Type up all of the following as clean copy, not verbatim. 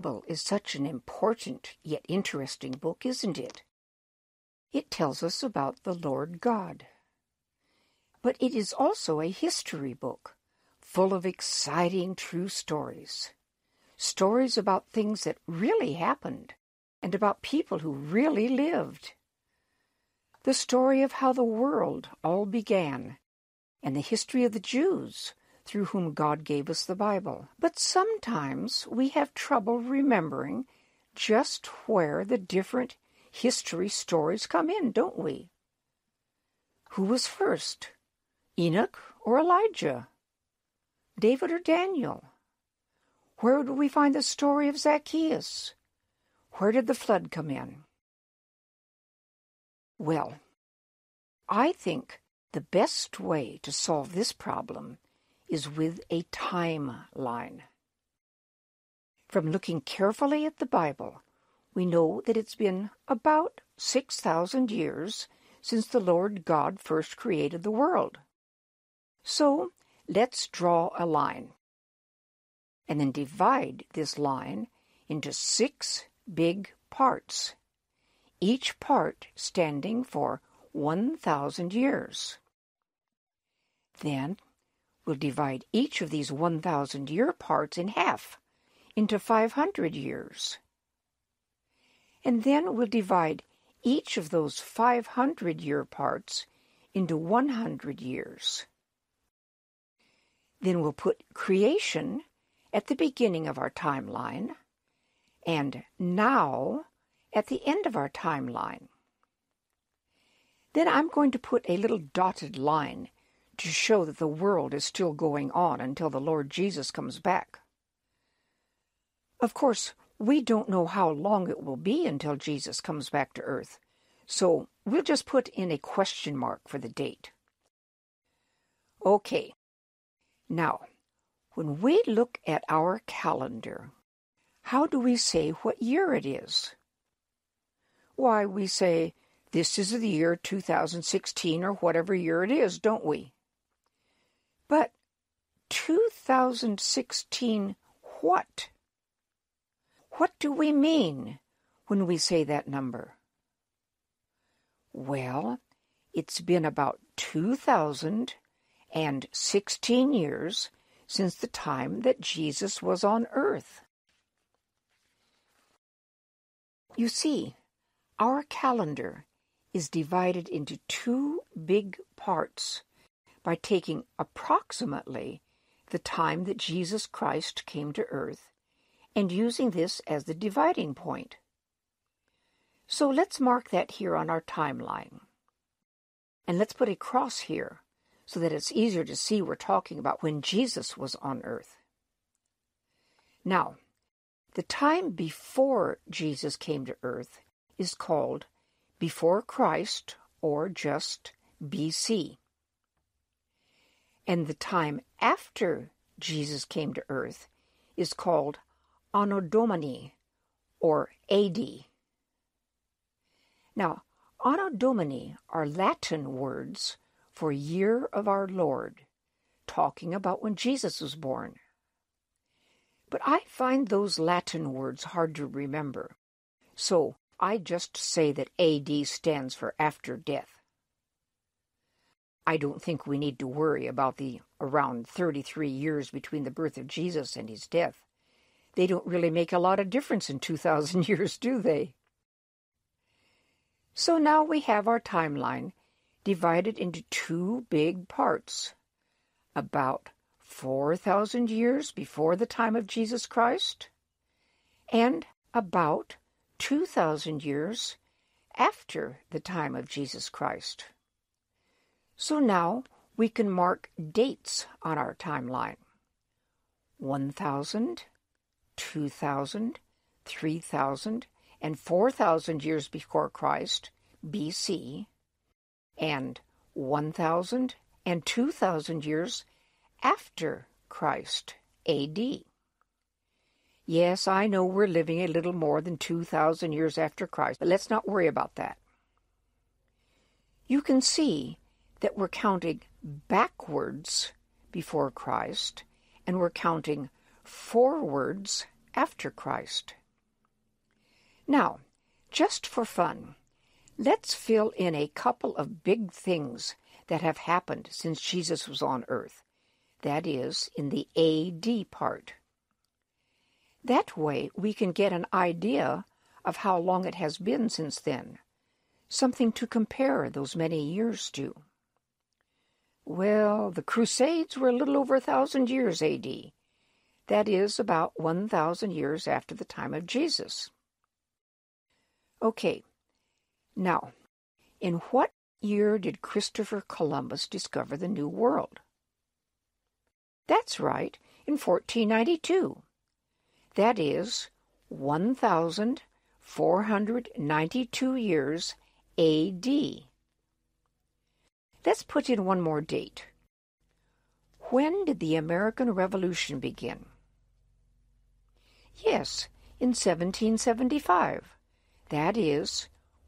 Bible is such an important yet interesting book, isn't it? It tells us about the Lord God. But it is also a history book, full of exciting true stories. Stories about things that really happened, and about people who really lived. The story of how the world all began, and the history of the Jews, through whom God gave us the Bible. But sometimes we have trouble remembering just where the different history stories come in, don't we? Who was first? Enoch or Elijah? David or Daniel? Where do we find the story of Zacchaeus? Where did the flood come in? Well, I think the best way to solve this problem is with a timeline. From looking carefully at the Bible, we know that it's been about 6,000 years since the Lord God first created the world. So let's draw a line, and then divide this line into 6 big parts, each part standing for 1,000 years. Then we'll divide each of these 1,000-year parts in half, into 500 years. And then we'll divide each of those 500-year parts into 100 years. Then we'll put creation at the beginning of our timeline, and now at the end of our timeline. Then I'm going to put a little dotted line to show that the world is still going on until the Lord Jesus comes back. Of course, we don't know how long it will be until Jesus comes back to earth, so we'll just put in a question mark for the date. Okay, now, when we look at our calendar, how do we say what year it is? Why, we say, this is the year 2016 or whatever year it is, don't we? But 2016 what? What do we mean when we say that number? Well, it's been about 2016 years since the time that Jesus was on earth. You see, our calendar is divided into 2 big parts by taking approximately the time that Jesus Christ came to earth and using this as the dividing point. So let's mark that here on our timeline. And let's put a cross here so that it's easier to see we're talking about when Jesus was on earth. Now, the time before Jesus came to earth is called before Christ, or just BC. And the time after Jesus came to earth is called Anno Domini, or AD. Now, Anno Domini are Latin words for year of our Lord, talking about when Jesus was born. But I find those Latin words hard to remember, so I just say that AD stands for after death. I don't think we need to worry about the around 33 years between the birth of Jesus and his death. They don't really make a lot of difference in 2,000 years, do they? So now we have our timeline divided into 2 big parts. About 4,000 years before the time of Jesus Christ, and about 2,000 years after the time of Jesus Christ. So now we can mark dates on our timeline. 1,000, 2,000, 3,000, and 4,000 years before Christ, BC, and 1,000 and 2,000 years after Christ, AD. Yes, I know we're living a little more than 2,000 years after Christ, but let's not worry about that. You can see that we're counting backwards before Christ, and we're counting forwards after Christ. Now, just for fun, let's fill in a couple of big things that have happened since Jesus was on earth. That is, in the AD part. That way we can get an idea of how long it has been since then, something to compare those many years to. Well, the Crusades were a little over 1,000 years AD. That is about 1,000 years after the time of Jesus. Okay, now, in what year did Christopher Columbus discover the New World? That's right, in 1492. That is 1,492 years A.D. Let's put in one more date. When did the American Revolution begin? Yes, in 1775. That is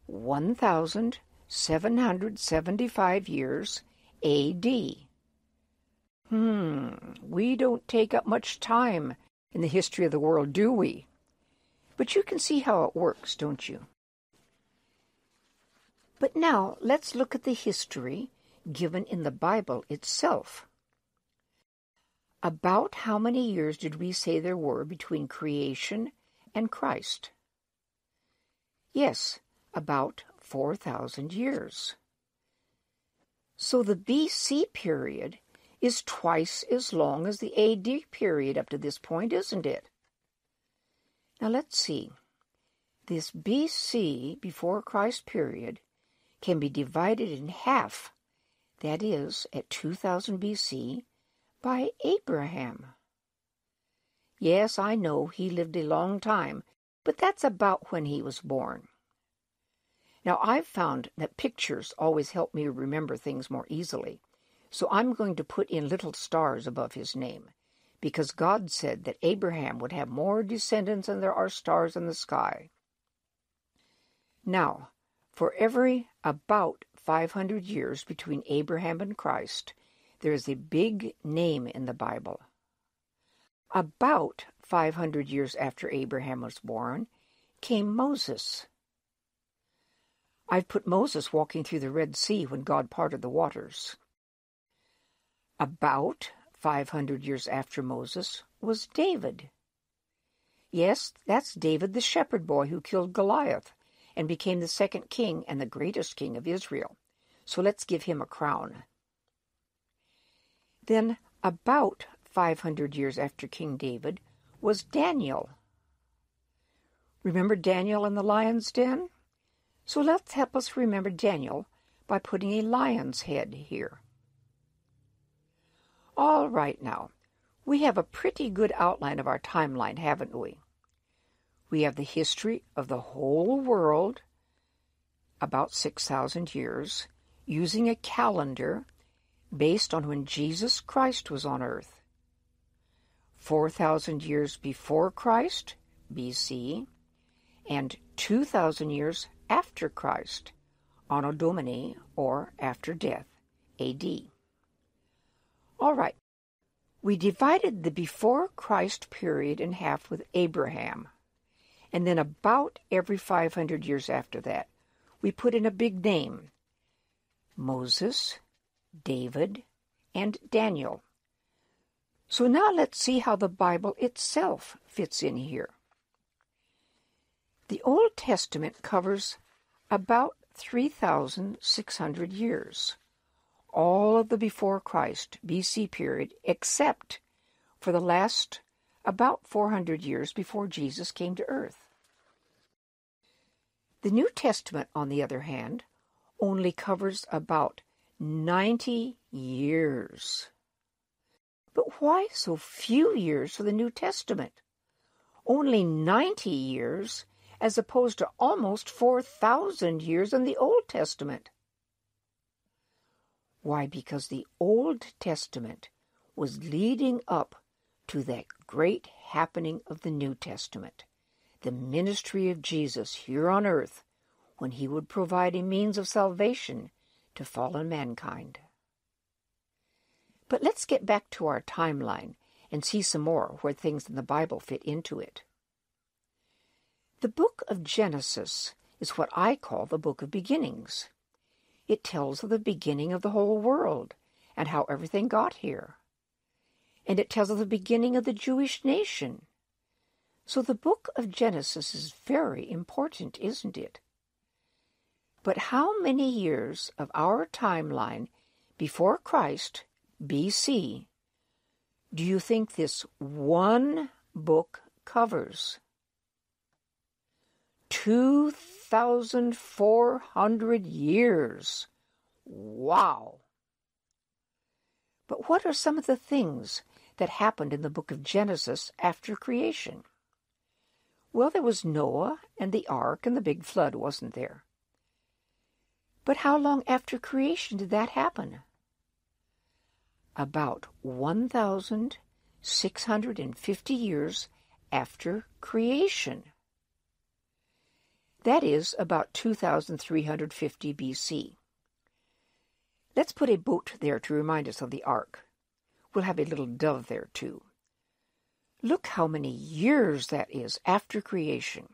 1,775 years A.D. We don't take up much time in the history of the world, do we? But you can see how it works, don't you? But now let's look at the history given in the Bible itself. About how many years did we say there were between creation and Christ? Yes, about 4,000 years. So the BC period is twice as long as the AD period up to this point, isn't it? Now let's see. This BC, before Christ period, can be divided in half, that is, at 2000 BC, by Abraham. Yes, I know he lived a long time, but that's about when he was born. Now, I've found that pictures always help me remember things more easily, so I'm going to put in little stars above his name, because God said that Abraham would have more descendants than there are stars in the sky. Now, for every about 500 years between Abraham and Christ, there is a big name in the Bible. About 500 years after Abraham was born came Moses. I've put Moses walking through the Red Sea when God parted the waters. About 500 years after Moses was David. Yes, that's David the shepherd boy who killed Goliath and became the second king and the greatest king of Israel. So let's give him a crown. Then, about 500 years after King David was Daniel. Remember Daniel in the lion's den? So let's help us remember Daniel by putting a lion's head here. All right now, we have a pretty good outline of our timeline, haven't we? We have the history of the whole world, about 6,000 years, using a calendar based on when Jesus Christ was on earth. 4,000 years before Christ, BC, and 2,000 years after Christ, Anno Domini, or after death, AD. All right, we divided the before Christ period in half with Abraham, and then about every 500 years after that, we put in a big name, Moses, David, and Daniel. So now let's see how the Bible itself fits in here. The Old Testament covers about 3,600 years, all of the before Christ, BC period, except for the last about 400 years before Jesus came to earth. The New Testament, on the other hand, only covers about 90 years. But why so few years for the New Testament? Only 90 years as opposed to almost 4,000 years in the Old Testament. Why, because the Old Testament was leading up to that great happening of the New Testament, the ministry of Jesus here on earth, when he would provide a means of salvation to fallen mankind. But let's get back to our timeline and see some more where things in the Bible fit into it. The book of Genesis is what I call the book of beginnings. It tells of the beginning of the whole world and how everything got here. And it tells of the beginning of the Jewish nation. So the book of Genesis is very important, isn't it? But how many years of our timeline before Christ, BC, do you think this one book covers? 2,400 years. Wow! But what are some of the things that happened in the book of Genesis after creation? Well, there was Noah and the ark and the big flood, wasn't there? But how long after creation did that happen? About 1,650 years after creation. That is about 2,350 BC. Let's put a boat there to remind us of the ark. We'll have a little dove there, too. Look how many years that is after creation.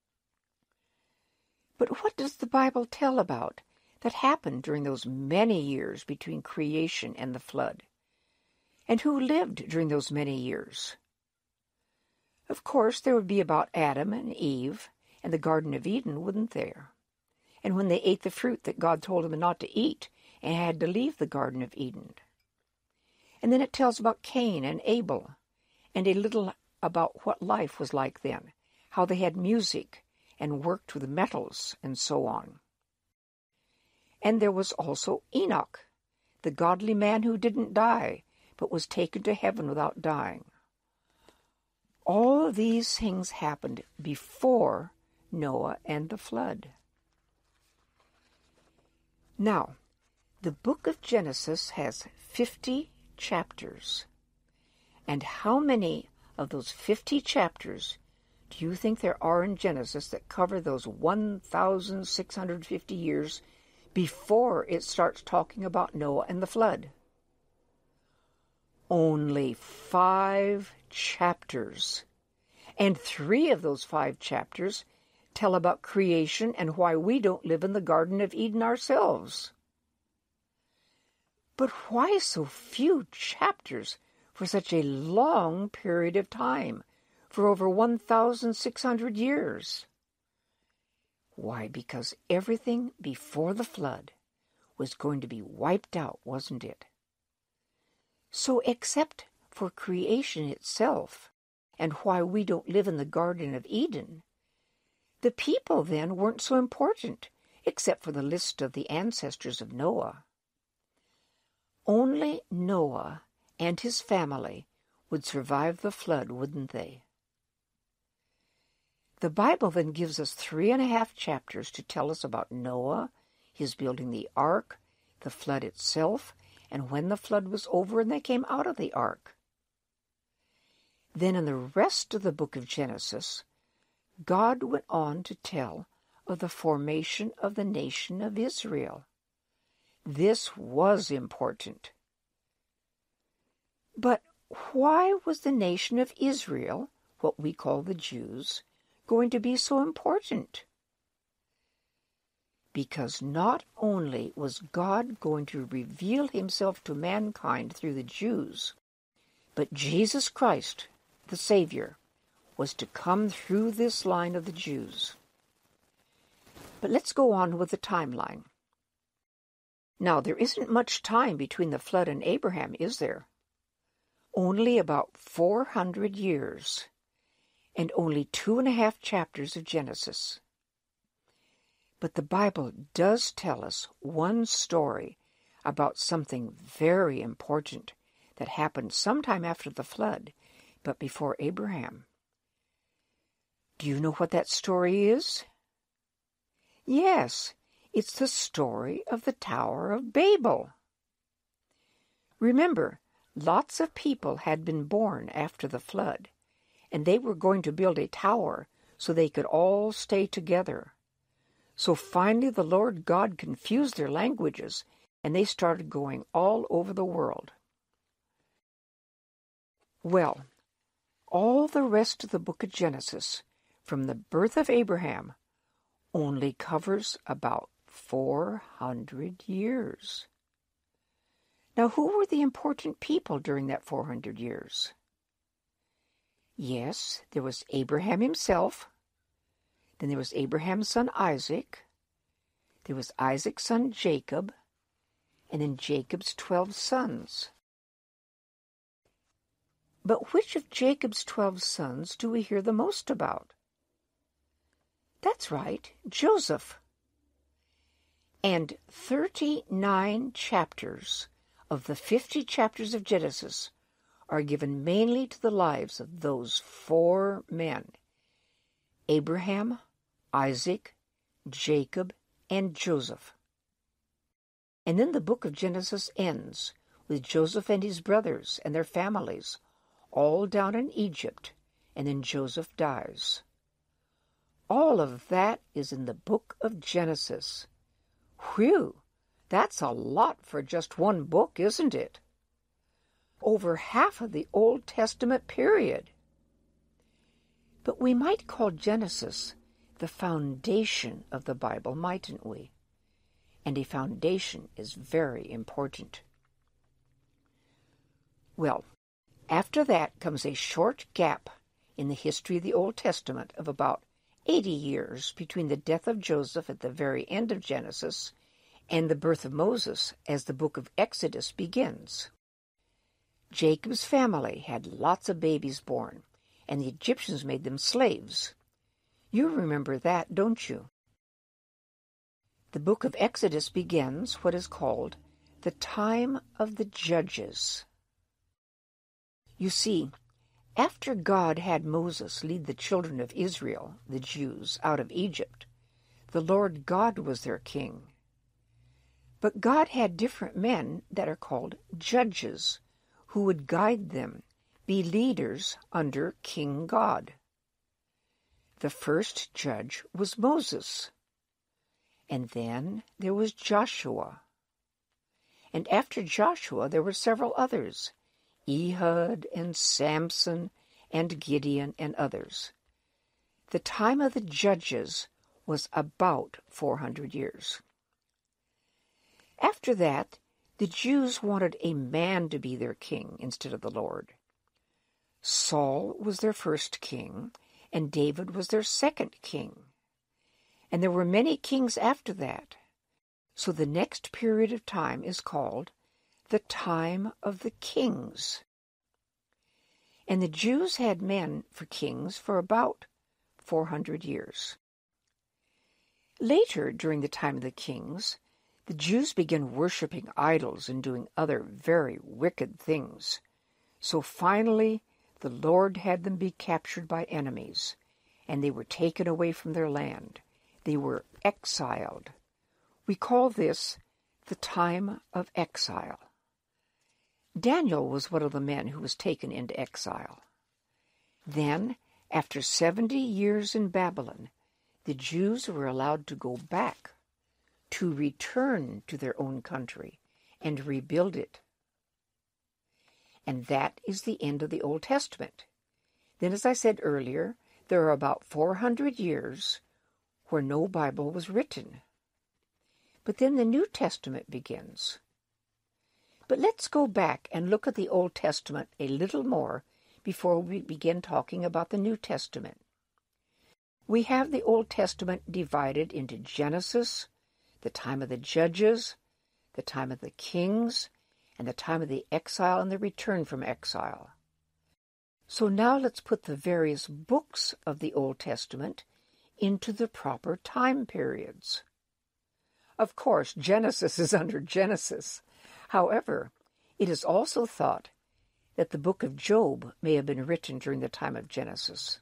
But what does the Bible tell about that happened during those many years between creation and the flood? And who lived during those many years? Of course, there would be about Adam and Eve and the Garden of Eden, wouldn't there? And when they ate the fruit that God told them not to eat and had to leave the Garden of Eden. And then it tells about Cain and Abel, and a little about what life was like then, how they had music and worked with metals and so on. And there was also Enoch, the godly man who didn't die, but was taken to heaven without dying. All of these things happened before Noah and the flood. Now, the book of Genesis has 50 chapters. And how many of those 50 chapters do you think there are in Genesis that cover those 1,650 years before it starts talking about Noah and the flood? Only 5 chapters. And 3 of those 5 chapters tell about creation and why we don't live in the Garden of Eden ourselves. But why so few chapters for such a long period of time, for over 1,600 years? Why, because everything before the flood was going to be wiped out, wasn't it? So except for creation itself and why we don't live in the Garden of Eden, the people then weren't so important, except for the list of the ancestors of Noah. Only Noah and his family would survive the flood, wouldn't they? The Bible then gives us 3.5 chapters to tell us about Noah, his building the ark, the flood itself, and when the flood was over and they came out of the ark. Then in the rest of the book of Genesis, God went on to tell of the formation of the nation of Israel. This was important. But why was the nation of Israel, what we call the Jews, going to be so important? Because not only was God going to reveal himself to mankind through the Jews, but Jesus Christ, the Savior, was to come through this line of the Jews. But let's go on with the timeline. Now, there isn't much time between the flood and Abraham, is there? Only about 400 years, and only 2.5 chapters of Genesis. But the Bible does tell us one story about something very important that happened sometime after the flood, but before Abraham. Do you know what that story is? Yes, it's the story of the Tower of Babel. Remember, lots of people had been born after the flood, and they were going to build a tower so they could all stay together. So finally the Lord God confused their languages, and they started going all over the world. Well, all the rest of the book of Genesis, from the birth of Abraham only covers about 400 years. Now, who were the important people during that 400 years? Yes, there was Abraham himself. Then there was Abraham's son Isaac. There was Isaac's son Jacob. And then Jacob's 12 sons. But which of Jacob's 12 sons do we hear the most about? That's right, Joseph. And 39 chapters of the 50 chapters of Genesis are given mainly to the lives of those 4 men, Abraham, Isaac, Jacob, and Joseph. And then the book of Genesis ends with Joseph and his brothers and their families, all down in Egypt, and then Joseph dies. All of that is in the book of Genesis. Whew, that's a lot for just one book, isn't it? Over half of the Old Testament period. But we might call Genesis the foundation of the Bible, mightn't we? And a foundation is very important. Well, after that comes a short gap in the history of the Old Testament of about 80 years between the death of Joseph at the very end of Genesis and the birth of Moses as the book of Exodus begins. Jacob's family had lots of babies born, and the Egyptians made them slaves. You remember that, don't you? The book of Exodus begins what is called the time of the judges. You see, after God had Moses lead the children of Israel, the Jews, out of Egypt, the Lord God was their king. But God had different men that are called judges, who would guide them, be leaders under King God. The first judge was Moses. And then there was Joshua. And after Joshua there were several others, Ehud and Samson and Gideon and others. The time of the judges was about 400 years. After that, the Jews wanted a man to be their king instead of the Lord. Saul was their first king, and David was their second king. And there were many kings after that. So the next period of time is called the time of the kings. And the Jews had men for kings for about 400 years. Later, during the time of the kings, the Jews began worshiping idols and doing other very wicked things. So finally, the Lord had them be captured by enemies, and they were taken away from their land. They were exiled. We call this the time of exile. Daniel was one of the men who was taken into exile. Then, after 70 years in Babylon, the Jews were allowed to go back, to return to their own country and rebuild it. And that is the end of the Old Testament. Then, as I said earlier, there are about 400 years where no Bible was written. But then the New Testament begins. But let's go back and look at the Old Testament a little more before we begin talking about the New Testament. We have the Old Testament divided into Genesis, the time of the judges, the time of the kings, and the time of the exile and the return from exile. So now let's put the various books of the Old Testament into the proper time periods. Of course, Genesis is under Genesis. However, it is also thought that the book of Job may have been written during the time of Genesis.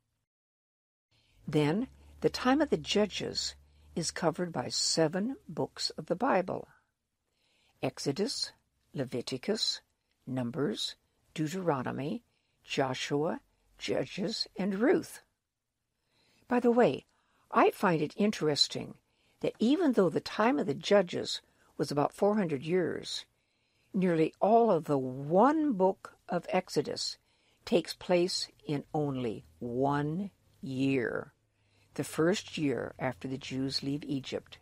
Then, the time of the judges is covered by 7 books of the Bible: Exodus, Leviticus, Numbers, Deuteronomy, Joshua, Judges, and Ruth. By the way, I find it interesting that even though the time of the judges was about 400 years, nearly all of the one book of Exodus takes place in only 1 year, the first year after the Jews leave Egypt.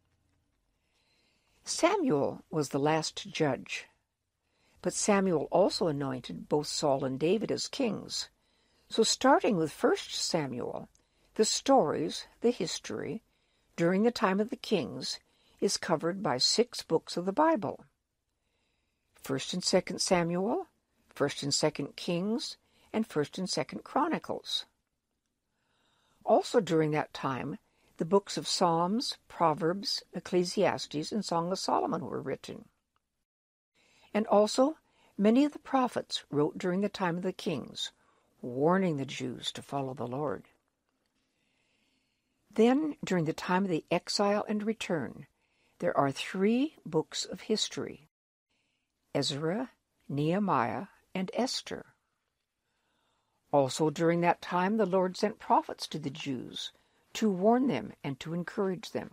Samuel was the last judge, but Samuel also anointed both Saul and David as kings. So starting with 1 Samuel, the stories, the history, during the time of the kings, is covered by 6 books of the Bible. 1st and 2nd Samuel, 1st and 2nd Kings, and 1st and 2nd Chronicles. Also during that time, the books of Psalms, Proverbs, Ecclesiastes, and Song of Solomon were written. And also, many of the prophets wrote during the time of the kings, warning the Jews to follow the Lord. Then, during the time of the exile and return, there are 3 books of history: Ezra, Nehemiah, and Esther. Also during that time, the Lord sent prophets to the Jews to warn them and to encourage them.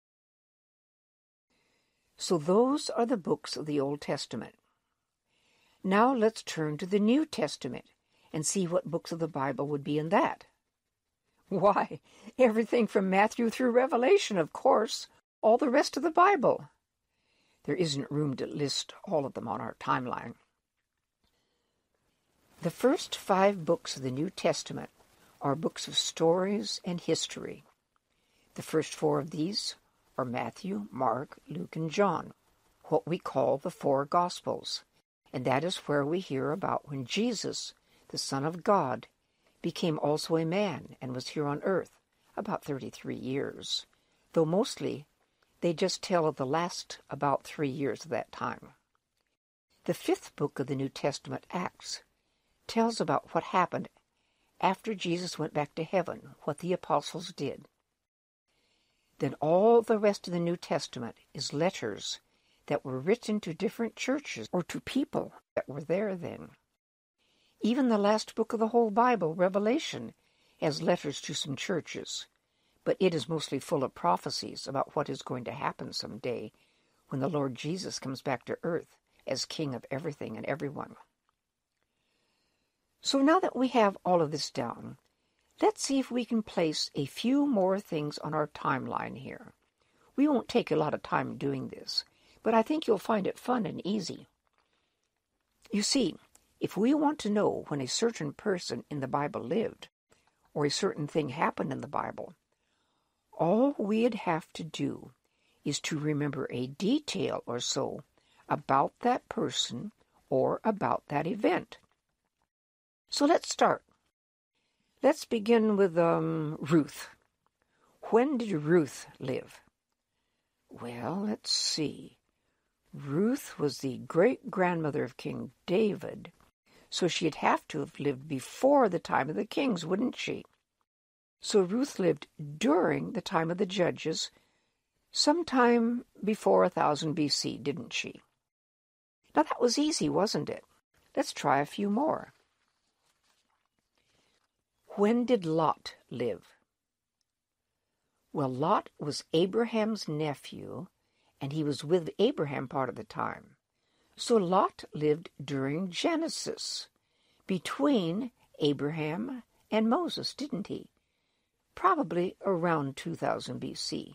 So those are the books of the Old Testament. Now let's turn to the New Testament and see what books of the Bible would be in that. Why, everything from Matthew through Revelation, of course, all the rest of the Bible. There isn't room to list all of them on our timeline. The first 5 books of the New Testament are books of stories and history. The first 4 of these are Matthew, Mark, Luke, and John, what we call the 4 Gospels, and that is where we hear about when Jesus, the Son of God, became also a man and was here on earth about 33 years, though mostly they just tell of the last about 3 years of that time. The 5th book of the New Testament, Acts, tells about what happened after Jesus went back to heaven, what the apostles did. Then all the rest of the New Testament is letters that were written to different churches or to people that were there then. Even the last book of the whole Bible, Revelation, has letters to some churches, but it is mostly full of prophecies about what is going to happen someday when the Lord Jesus comes back to earth as King of everything and everyone. So now that we have all of this down, let's see if we can place a few more things on our timeline here. We won't take a lot of time doing this, but I think you'll find it fun and easy. You see, if we want to know when a certain person in the Bible lived, or a certain thing happened in the Bible, all we'd have to do is to remember a detail or so about that person or about that event. So let's start. Let's begin with Ruth. When did Ruth live? Well, let's see. Ruth was the great-grandmother of King David, so she'd have to have lived before the time of the kings, wouldn't she? So Ruth lived during the time of the judges, sometime before 1000 B.C., didn't she? Now that was easy, wasn't it? Let's try a few more. When did Lot live? Well, Lot was Abraham's nephew, and he was with Abraham part of the time. So Lot lived during Genesis, between Abraham and Moses, didn't he? Probably around 2000 B.C.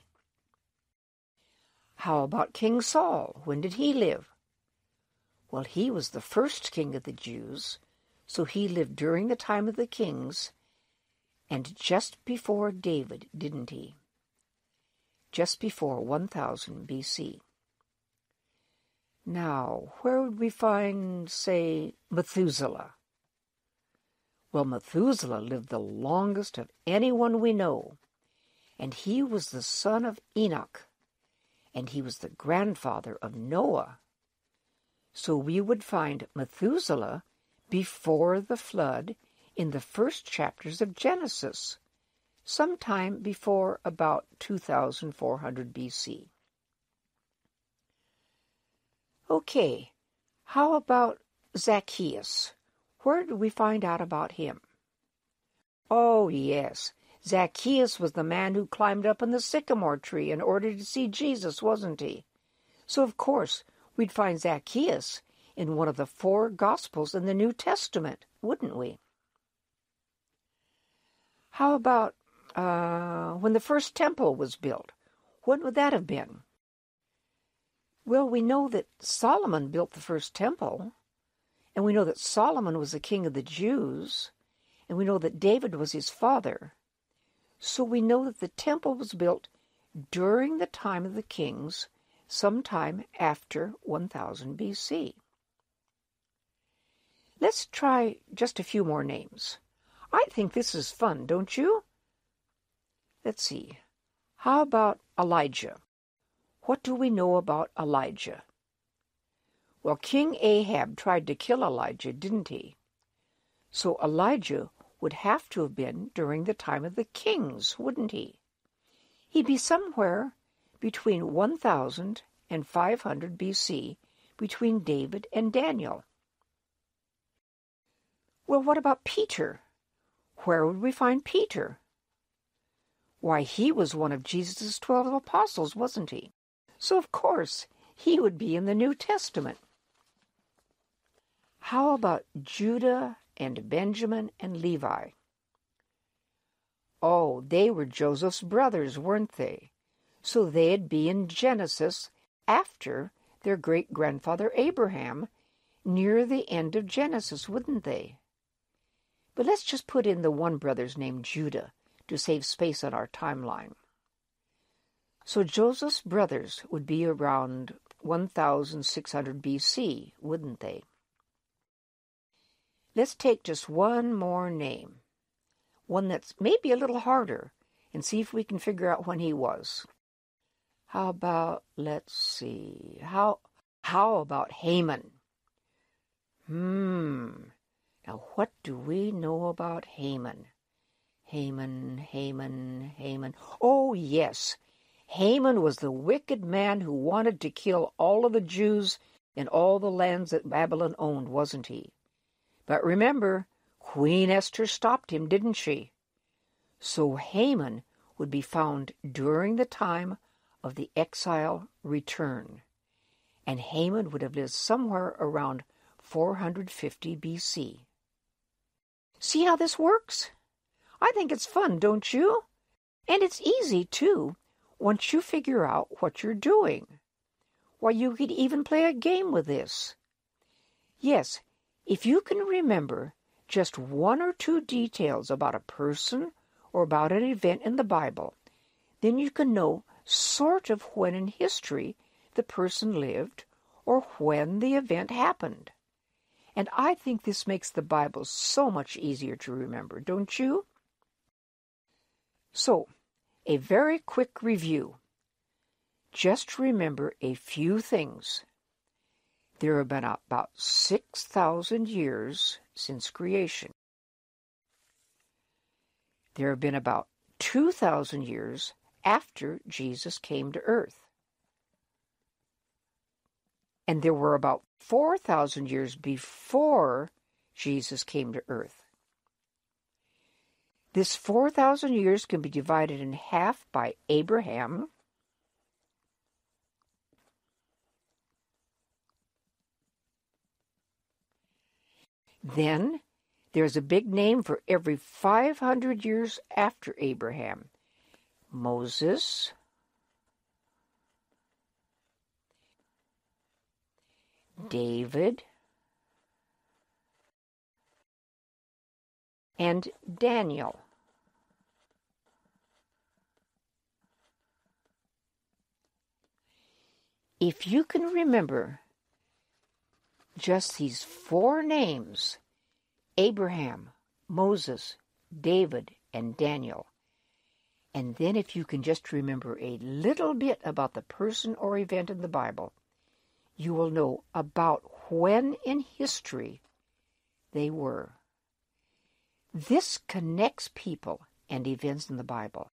How about King Saul? When did he live? Well, he was the first king of the Jews, so he lived during the time of the kings, and just before David, didn't he? Just before 1000 B.C. Now, where would we find, say, Methuselah? Well, Methuselah lived the longest of anyone we know, and he was the son of Enoch, and he was the grandfather of Noah. So we would find Methuselah before the flood in the first chapters of Genesis, sometime before about 2400 B.C. Okay, how about Zacchaeus? Where did we find out about him? Oh, yes, Zacchaeus was the man who climbed up in the sycamore tree in order to see Jesus, wasn't he? So, of course, we'd find Zacchaeus in one of the 4 Gospels in the New Testament, wouldn't we? How about when the first temple was built? When would that have been? Well, we know that Solomon built the first temple, and we know that Solomon was the king of the Jews, and we know that David was his father. So we know that the temple was built during the time of the kings, sometime after 1000 BC. Let's try just a few more names. I think this is fun, don't you? Let's see. How about Elijah? What do we know about Elijah? Well, King Ahab tried to kill Elijah, didn't he? So Elijah would have to have been during the time of the kings, wouldn't he? He'd be somewhere between 1000 and 500 BC, between David and Daniel. Well, what about Peter? Where would we find Peter? Why, he was one of Jesus' 12 apostles, wasn't he? So, of course, he would be in the New Testament. How about Judah and Benjamin and Levi? Oh, they were Joseph's brothers, weren't they? So they'd be in Genesis after their great-grandfather Abraham, near the end of Genesis, wouldn't they? But let's just put in the one brother's named Judah to save space on our timeline. So Joseph's brothers would be around 1600 BC, wouldn't they? Let's take just one more name, one that's maybe a little harder, and see if we can figure out when he was. How about, let's see, how about Haman? Now what do we know about Haman? Haman. Oh, yes. Haman was the wicked man who wanted to kill all of the Jews in all the lands that Babylon owned, wasn't he? But remember, Queen Esther stopped him, didn't she? So Haman would be found during the time of the exile return, and Haman would have lived somewhere around 450 BC. See how this works? I think it's fun, don't you? And it's easy, too, once you figure out what you're doing. Why, you could even play a game with this. Yes, if you can remember just one or two details about a person or about an event in the Bible, then you can know sort of when in history the person lived or when the event happened. And I think this makes the Bible so much easier to remember, don't you? So, a very quick review. Just remember a few things. There have been about 6,000 years since creation. There have been about 2,000 years after Jesus came to earth. And there were about 4,000 years before Jesus came to earth. This 4,000 years can be divided in half by Abraham, then there's a big name for every 500 years after Abraham. Moses, David, and Daniel. If you can remember just these four names, Abraham, Moses, David, and Daniel, and then if you can just remember a little bit about the person or event in the Bible, you will know about when in history they were. This connects people and events in the Bible.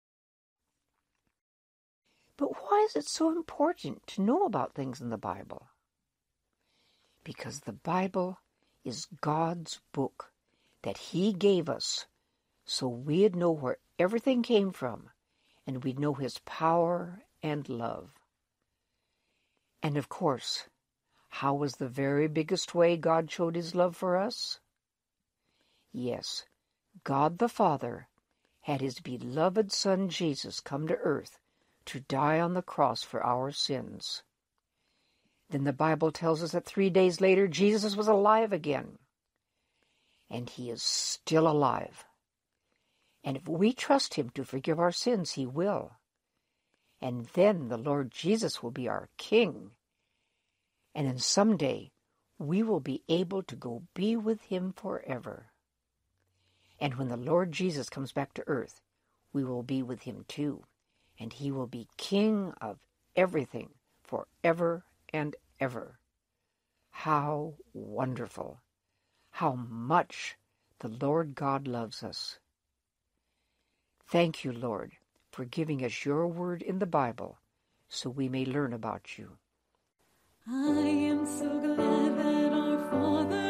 But why is it so important to know about things in the Bible? Because the Bible is God's book that He gave us so we'd know where everything came from and we'd know His power and love. And of course, how was the very biggest way God showed His love for us? Yes, God the Father had his beloved Son Jesus come to earth to die on the cross for our sins. Then the Bible tells us that 3 days later Jesus was alive again. And he is still alive. And if we trust him to forgive our sins, he will. And then the Lord Jesus will be our King. And then someday we will be able to go be with him forever. And when the Lord Jesus comes back to earth, we will be with him too. And he will be King of everything forever and ever. How wonderful! How much the Lord God loves us. Thank you, Lord, for giving us your word in the Bible so we may learn about you. I am so glad that our Father